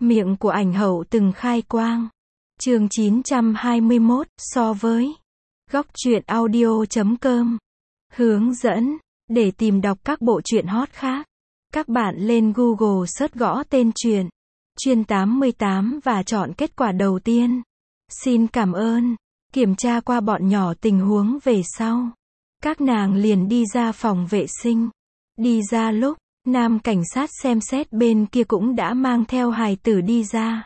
Miệng của ảnh hậu từng khai quang. Chương 921, so với. Góc truyện audio.com. Hướng dẫn. Để tìm đọc các bộ truyện hot khác, các bạn lên Google search gõ tên truyện Chuyên 88 và chọn kết quả đầu tiên. Xin cảm ơn. Kiểm tra qua bọn nhỏ tình huống về sau, các nàng liền đi ra phòng vệ sinh. Đi ra lúc, nam cảnh sát xem xét bên kia cũng đã mang theo hài tử đi ra.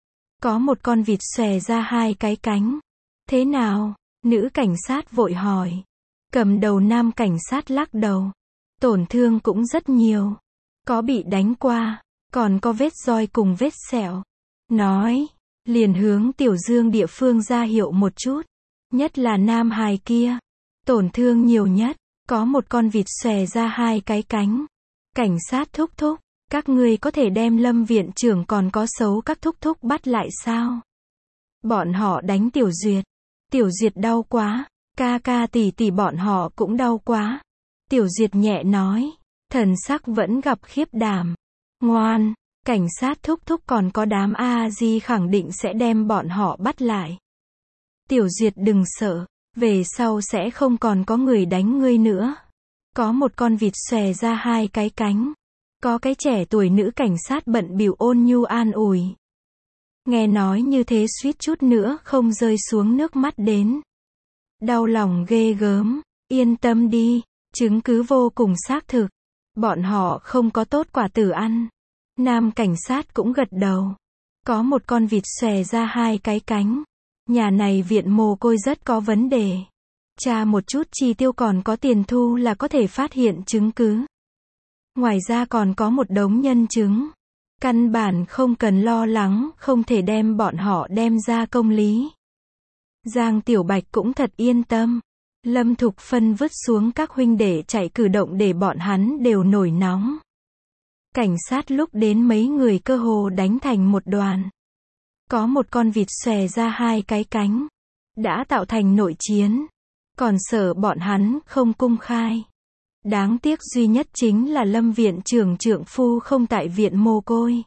Có một con vịt xòe ra hai cái cánh. Thế nào? Nữ cảnh sát vội hỏi. Cầm đầu nam cảnh sát lắc đầu. Tổn thương cũng rất nhiều. Có bị đánh qua, còn có vết roi cùng vết sẹo. Nói, liền hướng Tiểu Dương địa phương ra hiệu một chút. Nhất là nam hài kia. Tổn thương nhiều nhất. Có một con vịt xòe ra hai cái cánh. Cảnh sát thúc thúc, các ngươi có thể đem Lâm viện trưởng còn có xấu các thúc thúc bắt lại sao? Bọn họ đánh Tiểu Duyệt. Tiểu Duyệt đau quá. Ca ca tỷ tỷ bọn họ cũng đau quá. Tiểu Duyệt nhẹ nói. Thần sắc vẫn gặp khiếp đảm. Ngoan, cảnh sát thúc thúc còn có đám A-di khẳng định sẽ đem bọn họ bắt lại. Tiểu Duyệt đừng sợ. Về sau sẽ không còn có người đánh ngươi nữa. Có một con vịt xòe ra hai cái cánh. Có cái trẻ tuổi nữ cảnh sát bận bịu ôn nhu an ủi. Nghe nói như thế suýt chút nữa không rơi xuống nước mắt đến. Đau lòng ghê gớm. Yên tâm đi, chứng cứ vô cùng xác thực. Bọn họ không có tốt quả tử ăn. Nam cảnh sát cũng gật đầu. Có một con vịt xòe ra hai cái cánh. Nhà này viện mồ côi rất có vấn đề. Tra một chút chi tiêu còn có tiền thu là có thể phát hiện chứng cứ. Ngoài ra còn có một đống nhân chứng. Căn bản không cần lo lắng, không thể đem bọn họ đem ra công lý. Giang Tiểu Bạch cũng thật yên tâm. Lâm Thục Phân vứt xuống các huynh đệ chạy cử động để bọn hắn đều nổi nóng. Cảnh sát lúc đến mấy người cơ hồ đánh thành một đoàn. Có một con vịt xòe ra hai cái cánh. Đã tạo thành nội chiến. Còn sợ bọn hắn không công khai. Đáng tiếc duy nhất chính là Lâm viện trưởng trượng phu không tại viện mồ côi.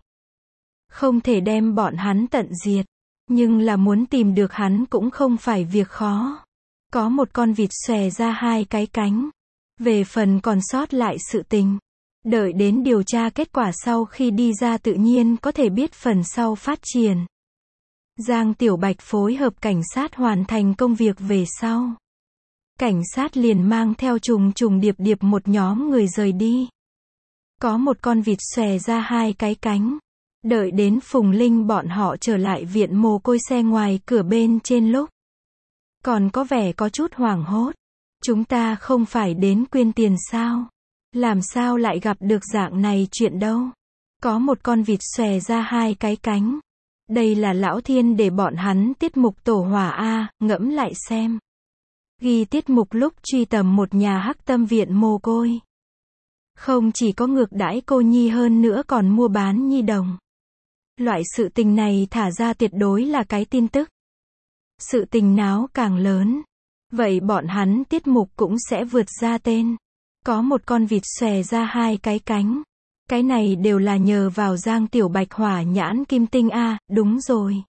Không thể đem bọn hắn tận diệt. Nhưng là muốn tìm được hắn cũng không phải việc khó. Có một con vịt xòe ra hai cái cánh. Về phần còn sót lại sự tình, đợi đến điều tra kết quả sau khi đi ra tự nhiên có thể biết phần sau phát triển. Giang Tiểu Bạch phối hợp cảnh sát hoàn thành công việc về sau. Cảnh sát liền mang theo trùng trùng điệp điệp một nhóm người rời đi. Có một con vịt xòe ra hai cái cánh. Đợi đến Phùng Linh bọn họ trở lại viện mồ côi xe ngoài cửa bên trên lúc. Còn có vẻ có chút hoảng hốt. Chúng ta không phải đến quyên tiền sao? Làm sao lại gặp được dạng này chuyện đâu? Có một con vịt xòe ra hai cái cánh. Đây là Lão Thiên để bọn hắn tiết mục tổ hỏa A, ngẫm lại xem. Ghi tiết mục lúc truy tầm một nhà hắc tâm viện mồ côi. Không chỉ có ngược đãi cô nhi hơn nữa còn mua bán nhi đồng. Loại sự tình này thả ra tuyệt đối là cái tin tức. Sự tình náo càng lớn. Vậy bọn hắn tiết mục cũng sẽ vượt ra tên. Có một con vịt xòe ra hai cái cánh. Cái này đều là nhờ vào Giang Tiểu Bạch hỏa nhãn kim tinh A, đúng rồi.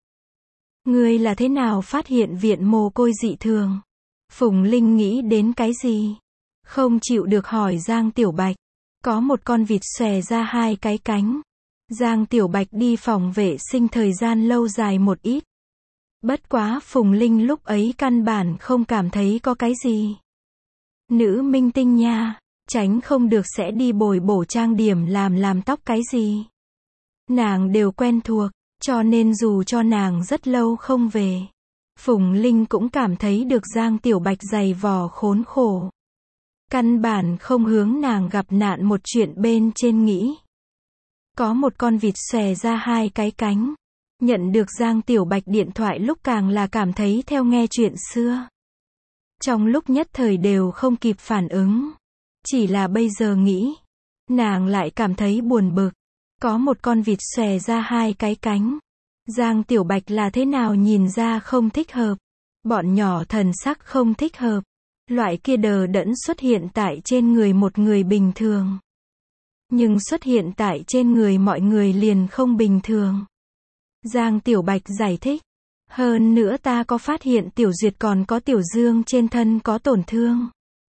Ngươi là thế nào phát hiện viện mồ côi dị thường? Phùng Linh nghĩ đến cái gì? Không chịu được hỏi Giang Tiểu Bạch. Có một con vịt xòe ra hai cái cánh. Giang Tiểu Bạch đi phòng vệ sinh thời gian lâu dài một ít. Bất quá Phùng Linh lúc ấy căn bản không cảm thấy có cái gì. Nữ minh tinh nha, tránh không được sẽ đi bồi bổ trang điểm làm tóc cái gì. Nàng đều quen thuộc, cho nên dù cho nàng rất lâu không về. Phùng Linh cũng cảm thấy được Giang Tiểu Bạch dày vò khốn khổ. Căn bản không hướng nàng gặp nạn một chuyện bên trên nghĩ. Có một con vịt xòe ra hai cái cánh. Nhận được Giang Tiểu Bạch điện thoại lúc càng là cảm thấy theo nghe chuyện xưa. Trong lúc nhất thời đều không kịp phản ứng. Chỉ là bây giờ nghĩ. Nàng lại cảm thấy buồn bực. Có một con vịt xòe ra hai cái cánh. Giang Tiểu Bạch là thế nào nhìn ra không thích hợp. Bọn nhỏ thần sắc không thích hợp. Loại kia đờ đẫn xuất hiện tại trên người một người bình thường. Nhưng xuất hiện tại trên người mọi người liền không bình thường. Giang Tiểu Bạch giải thích. Hơn nữa ta có phát hiện Tiểu Duyệt còn có Tiểu Dương trên thân có tổn thương.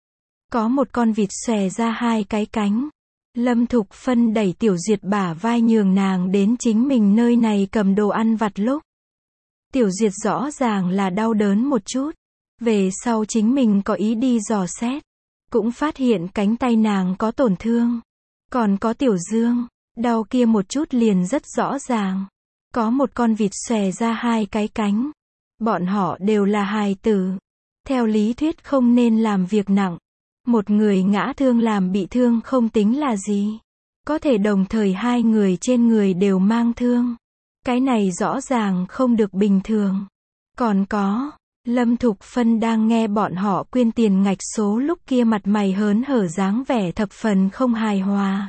Có một con vịt xòe ra hai cái cánh. Lâm Thục Phân đẩy Tiểu Duyệt bả vai nhường nàng đến chính mình nơi này cầm đồ ăn vặt lúc. Tiểu Duyệt rõ ràng là đau đớn một chút. Về sau chính mình có ý đi dò xét. Cũng phát hiện cánh tay nàng có tổn thương. Còn có Tiểu Dương, đau kia một chút liền rất rõ ràng. Có một con vịt xòe ra hai cái cánh. Bọn họ đều là hài tử. Theo lý thuyết không nên làm việc nặng. Một người ngã thương làm bị thương không tính là gì. Có thể đồng thời hai người trên người đều mang thương. Cái này rõ ràng không được bình thường. Còn có, Lâm Thục Phân đang nghe bọn họ quyên tiền ngạch số lúc kia mặt mày hớn hở dáng vẻ thập phần không hài hòa.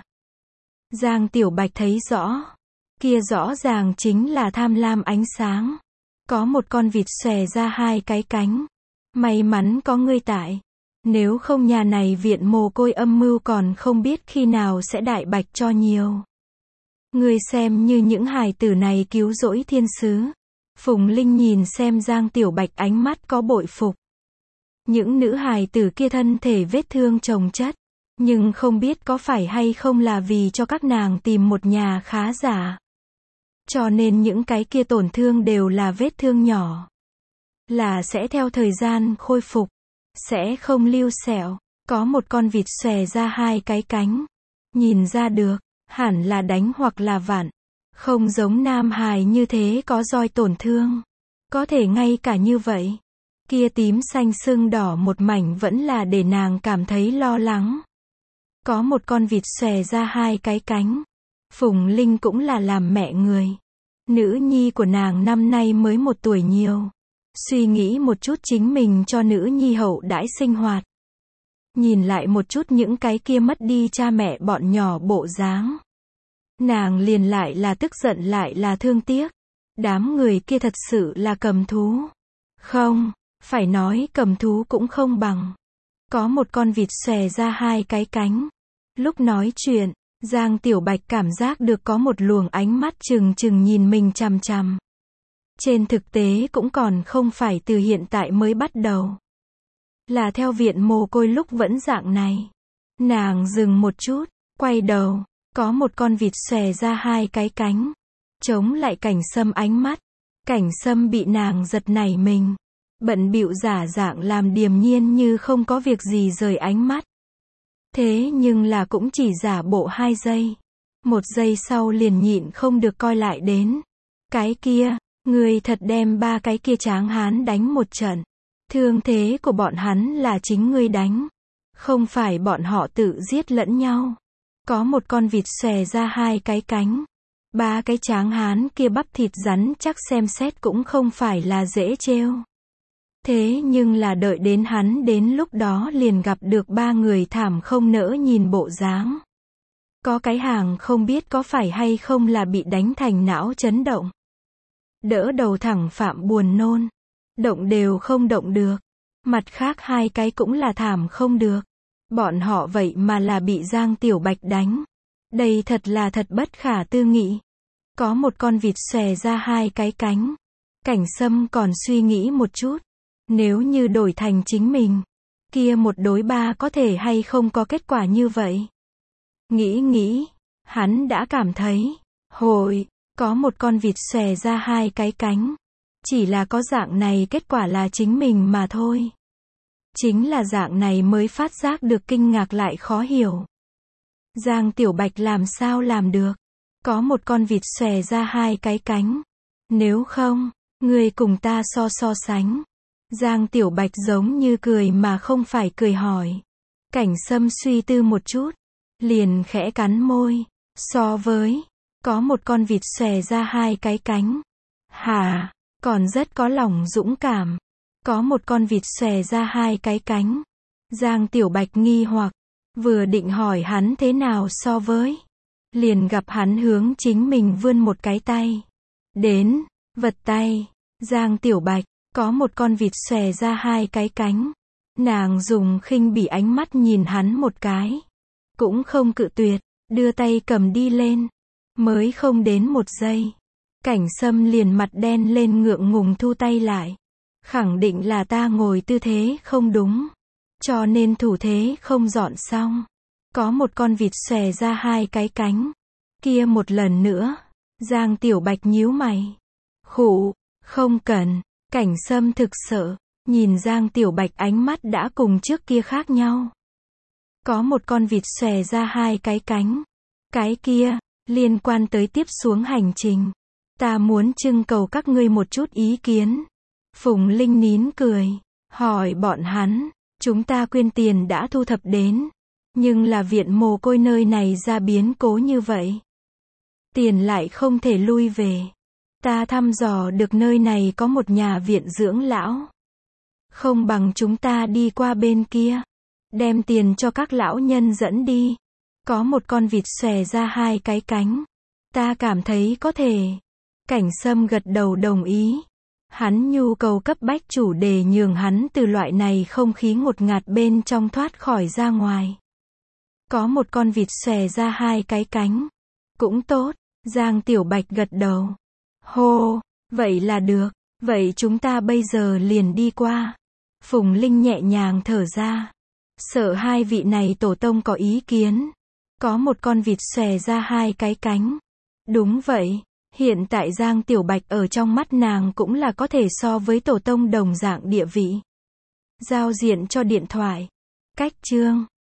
Giang Tiểu Bạch thấy rõ. Kia rõ ràng chính là tham lam ánh sáng. Có một con vịt xòe ra hai cái cánh. May mắn có ngươi tại. Nếu không nhà này viện mồ côi âm mưu còn không biết khi nào sẽ đại bạch cho nhiều. Ngươi xem như những hài tử này cứu rỗi thiên sứ. Phùng Linh nhìn xem Giang Tiểu Bạch ánh mắt có bội phục. Những nữ hài tử kia thân thể vết thương chồng chất. Nhưng không biết có phải hay không là vì cho các nàng tìm một nhà khá giả. Cho nên những cái kia tổn thương đều là vết thương nhỏ. Là sẽ theo thời gian khôi phục. Sẽ không lưu sẹo. Có một con vịt xòe ra hai cái cánh. Nhìn ra được, hẳn là đánh hoặc là vặn. Không giống nam hài như thế có roi tổn thương. Có thể ngay cả như vậy. Kia tím xanh sưng đỏ một mảnh vẫn là để nàng cảm thấy lo lắng. Có một con vịt xòe ra hai cái cánh. Phùng Linh cũng là làm mẹ người. Nữ nhi của nàng năm nay mới 1 tuổi nhiều. Suy nghĩ một chút chính mình cho nữ nhi hậu đãi sinh hoạt. Nhìn lại một chút những cái kia mất đi cha mẹ bọn nhỏ bộ dáng. Nàng liền lại là tức giận lại là thương tiếc. Đám người kia thật sự là cầm thú. Không, phải nói cầm thú cũng không bằng. Có một con vịt xòe ra hai cái cánh. Lúc nói chuyện, Giang Tiểu Bạch cảm giác được có một luồng ánh mắt trừng trừng nhìn mình chằm chằm. Trên thực tế cũng còn không phải từ hiện tại mới bắt đầu. Là theo viện mồ côi lúc vẫn dạng này. Nàng dừng một chút, quay đầu, có một con vịt xòe ra hai cái cánh. Chống lại Cảnh Sâm ánh mắt. Cảnh Sâm bị nàng giật nảy mình. Bận bịu giả dạng làm điềm nhiên như không có việc gì rời ánh mắt. Thế nhưng là cũng chỉ giả bộ 2 giây. 1 giây sau liền nhịn không được coi lại đến. Cái kia, ngươi thật đem 3 cái kia tráng hán đánh một trận. Thương thế của bọn hắn là chính ngươi đánh. Không phải bọn họ tự giết lẫn nhau. Có một con vịt xòe ra hai cái cánh. 3 cái tráng hán kia bắp thịt rắn chắc xem xét cũng không phải là dễ trêu. Thế nhưng là đợi đến hắn đến lúc đó liền gặp được 3 người thảm không nỡ nhìn bộ dáng. Có cái hàng không biết có phải hay không là bị đánh thành não chấn động. Đỡ đầu thẳng phạm buồn nôn. Động đều không động được. Mặt khác 2 cái cũng là thảm không được. Bọn họ vậy mà là bị Giang Tiểu Bạch đánh. Đây thật là thật bất khả tư nghị. Có một con vịt xòe ra hai cái cánh. Cảnh Sâm còn suy nghĩ một chút. Nếu như đổi thành chính mình, kia 1 đối 3 có thể hay không có kết quả như vậy. Nghĩ, hắn đã cảm thấy, có một con vịt xòe ra hai cái cánh. Chỉ là có dạng này kết quả là chính mình mà thôi. Chính là dạng này mới phát giác được kinh ngạc lại khó hiểu. Giang Tiểu Bạch làm sao làm được? Có một con vịt xòe ra hai cái cánh. Nếu không, ngươi cùng ta so sánh. Giang Tiểu Bạch giống như cười mà không phải cười hỏi. Cảnh Sâm suy tư một chút. Liền khẽ cắn môi. So với, có một con vịt xòe ra hai cái cánh. Hả, còn rất có lòng dũng cảm. Có một con vịt xòe ra hai cái cánh. Giang Tiểu Bạch nghi hoặc. Vừa định hỏi hắn thế nào so với. Liền gặp hắn hướng chính mình vươn một cái tay. Đến, vật tay. Giang Tiểu Bạch. Có một con vịt xòe ra hai cái cánh. Nàng dùng khinh bỉ ánh mắt nhìn hắn một cái. Cũng không cự tuyệt, đưa tay cầm đi lên. Mới không đến 1 giây. Cảnh Sâm liền mặt đen lên ngượng ngùng thu tay lại. Khẳng định là ta ngồi tư thế không đúng. Cho nên thủ thế không dọn xong. Có một con vịt xòe ra hai cái cánh. Kia một lần nữa. Giang Tiểu Bạch nhíu mày. Khụ, không cần. Cảnh Sâm thực sợ. Nhìn Giang Tiểu Bạch ánh mắt đã cùng trước kia khác nhau. Có một con vịt xòe ra hai cái cánh. Cái kia, liên quan tới tiếp xuống hành trình. Ta muốn trưng cầu các ngươi một chút ý kiến. Phùng Linh nín cười. Hỏi bọn hắn. Chúng ta quyên tiền đã thu thập đến. Nhưng là viện mồ côi nơi này ra biến cố như vậy. Tiền lại không thể lui về. Ta thăm dò được nơi này có một nhà viện dưỡng lão. Không bằng chúng ta đi qua bên kia. Đem tiền cho các lão nhân dẫn đi. Có một con vịt xòe ra hai cái cánh. Ta cảm thấy có thể. Cảnh Sâm gật đầu đồng ý. Hắn nhu cầu cấp bách chủ đề nhường hắn từ loại này không khí ngột ngạt bên trong thoát khỏi ra ngoài. Có một con vịt xòe ra hai cái cánh. Cũng tốt. Giang Tiểu Bạch gật đầu. Hô, vậy là được. Vậy chúng ta bây giờ liền đi qua. Phùng Linh nhẹ nhàng thở ra. Sợ hai vị này tổ tông có ý kiến. Có một con vịt xòe ra hai cái cánh. Đúng vậy. Hiện tại Giang Tiểu Bạch ở trong mắt nàng cũng là có thể so với tổ tông đồng dạng địa vị. Giao diện cho điện thoại. Cách chương.